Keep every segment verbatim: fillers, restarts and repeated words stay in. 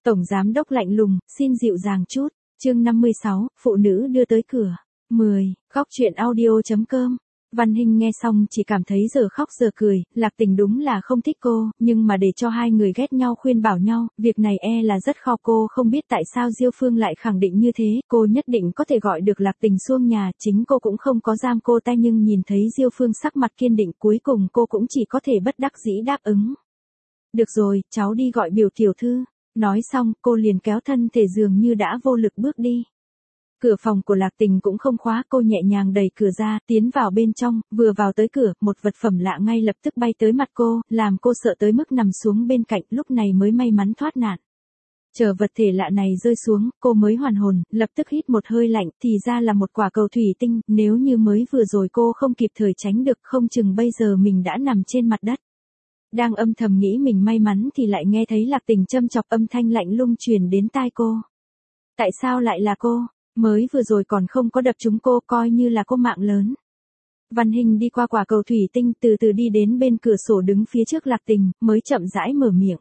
Tổng giám đốc lạnh lùng, xin dịu dàng chút. Chương năm mươi sáu, phụ nữ đưa tới cửa. mười, khóc chuyện audio.com. Văn Hinh nghe xong chỉ cảm thấy giờ khóc giờ cười, Lạc Tình đúng là không thích cô, nhưng mà để cho hai người ghét nhau khuyên bảo nhau, việc này e là rất khó. Cô không biết tại sao Diêu Phương lại khẳng định như thế, cô nhất định có thể gọi được Lạc Tình xuống nhà, chính cô cũng không có giam cô ta, nhưng nhìn thấy Diêu Phương sắc mặt kiên định, cuối cùng cô cũng chỉ có thể bất đắc dĩ đáp ứng. Được rồi, cháu đi gọi biểu tiểu thư. Nói xong, cô liền kéo thân thể dường như đã vô lực bước đi. Cửa phòng của Lạc Tình cũng không khóa, cô nhẹ nhàng đẩy cửa ra, tiến vào bên trong, vừa vào tới cửa, một vật phẩm lạ ngay lập tức bay tới mặt cô, làm cô sợ tới mức nằm xuống bên cạnh, lúc này mới may mắn thoát nạn. Chờ vật thể lạ này rơi xuống, cô mới hoàn hồn, lập tức hít một hơi lạnh, thì ra là một quả cầu thủy tinh, nếu như mới vừa rồi cô không kịp thời tránh được, không chừng bây giờ mình đã nằm trên mặt đất. Đang âm thầm nghĩ mình may mắn thì lại nghe thấy Lạc Tình châm chọc, âm thanh lạnh lùng truyền đến tai cô. Tại sao lại là cô? Mới vừa rồi còn không có đập trúng cô, coi như là cô mạng lớn. Văn Hinh đi qua quả cầu thủy tinh, từ từ đi đến bên cửa sổ đứng phía trước Lạc Tình, mới chậm rãi mở miệng.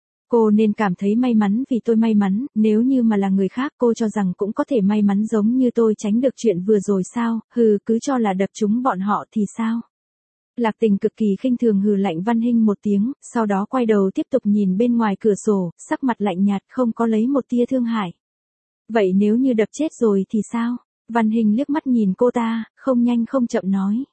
Cô nên cảm thấy may mắn vì tôi may mắn, nếu như mà là người khác cô cho rằng cũng có thể may mắn giống như tôi tránh được chuyện vừa rồi sao, hừ, cứ cho là đập trúng bọn họ thì sao. Lạc Tình cực kỳ khinh thường hừ lạnh Văn Hinh một tiếng, sau đó quay đầu tiếp tục nhìn bên ngoài cửa sổ, sắc mặt lạnh nhạt, không có lấy một tia thương hại. Vậy nếu như đập chết rồi thì sao? Văn Hinh liếc mắt nhìn cô ta, không nhanh không chậm nói.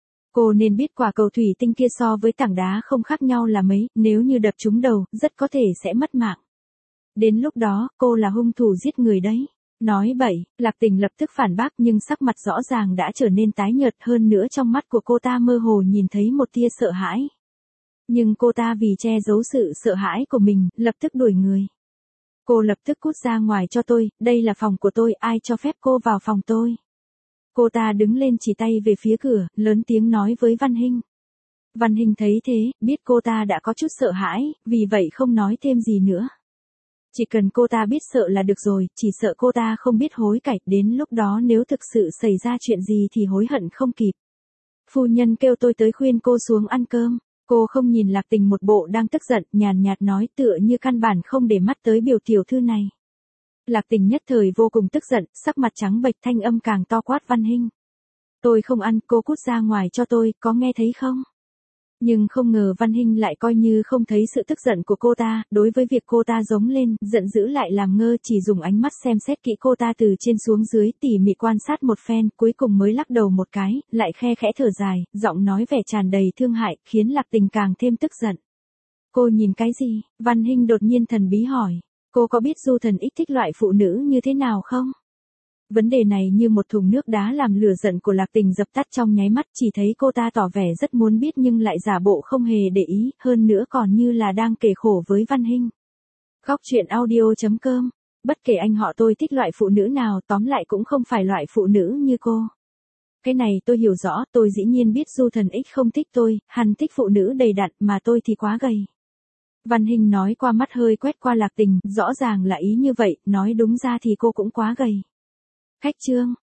Cô nên biết quả cầu thủy tinh kia so với tảng đá không khác nhau là mấy, nếu như đập trúng đầu, rất có thể sẽ mất mạng. Đến lúc đó, cô là hung thủ giết người đấy. Nói bậy, Lạc Tình lập tức phản bác, nhưng sắc mặt rõ ràng đã trở nên tái nhợt, hơn nữa trong mắt của cô ta mơ hồ nhìn thấy một tia sợ hãi. Nhưng cô ta vì che giấu sự sợ hãi của mình, lập tức đuổi người. Cô lập tức cút ra ngoài cho tôi, đây là phòng của tôi, ai cho phép cô vào phòng tôi. Cô ta đứng lên chỉ tay về phía cửa, lớn tiếng nói với Văn Hinh. Văn Hinh thấy thế, biết cô ta đã có chút sợ hãi, vì vậy không nói thêm gì nữa. Chỉ cần cô ta biết sợ là được rồi, chỉ sợ cô ta không biết hối cải, đến lúc đó nếu thực sự xảy ra chuyện gì thì hối hận không kịp. Phu nhân kêu tôi tới khuyên cô xuống ăn cơm. Cô không nhìn Lạc Tình một bộ đang tức giận, nhàn nhạt nói, tựa như căn bản không để mắt tới biểu tiểu thư này. Lạc Tình nhất thời vô cùng tức giận, sắc mặt trắng bệch, thanh âm càng to, quát Văn Hinh. Tôi không ăn, cô cút ra ngoài cho tôi, có nghe thấy không? Nhưng không ngờ Văn Hinh lại coi như không thấy sự tức giận của cô ta, đối với việc cô ta giống lên, giận dữ lại làm ngơ, chỉ dùng ánh mắt xem xét kỹ cô ta từ trên xuống dưới, tỉ mỉ quan sát một phen, cuối cùng mới lắc đầu một cái, lại khe khẽ thở dài, giọng nói vẻ tràn đầy thương hại, khiến Lạc Tình càng thêm tức giận. Cô nhìn cái gì? Văn Hinh đột nhiên thần bí hỏi. Cô có biết Du Thần X thích loại phụ nữ như thế nào không? Vấn đề này như một thùng nước đá làm lửa giận của Lạc Tình dập tắt trong nháy mắt, chỉ thấy cô ta tỏ vẻ rất muốn biết nhưng lại giả bộ không hề để ý, hơn nữa còn như là đang kể khổ với Văn Hinh. Khóc chuyện audio.com. Bất kể anh họ tôi thích loại phụ nữ nào, tóm lại cũng không phải loại phụ nữ như cô. Cái này tôi hiểu rõ, tôi dĩ nhiên biết Du Thần X không thích tôi, hắn thích phụ nữ đầy đặn, mà tôi thì quá gầy. Văn Hinh nói qua, mắt hơi quét qua Lạc Tình, rõ ràng là ý như vậy, nói đúng ra thì cô cũng quá gầy. Khách trương,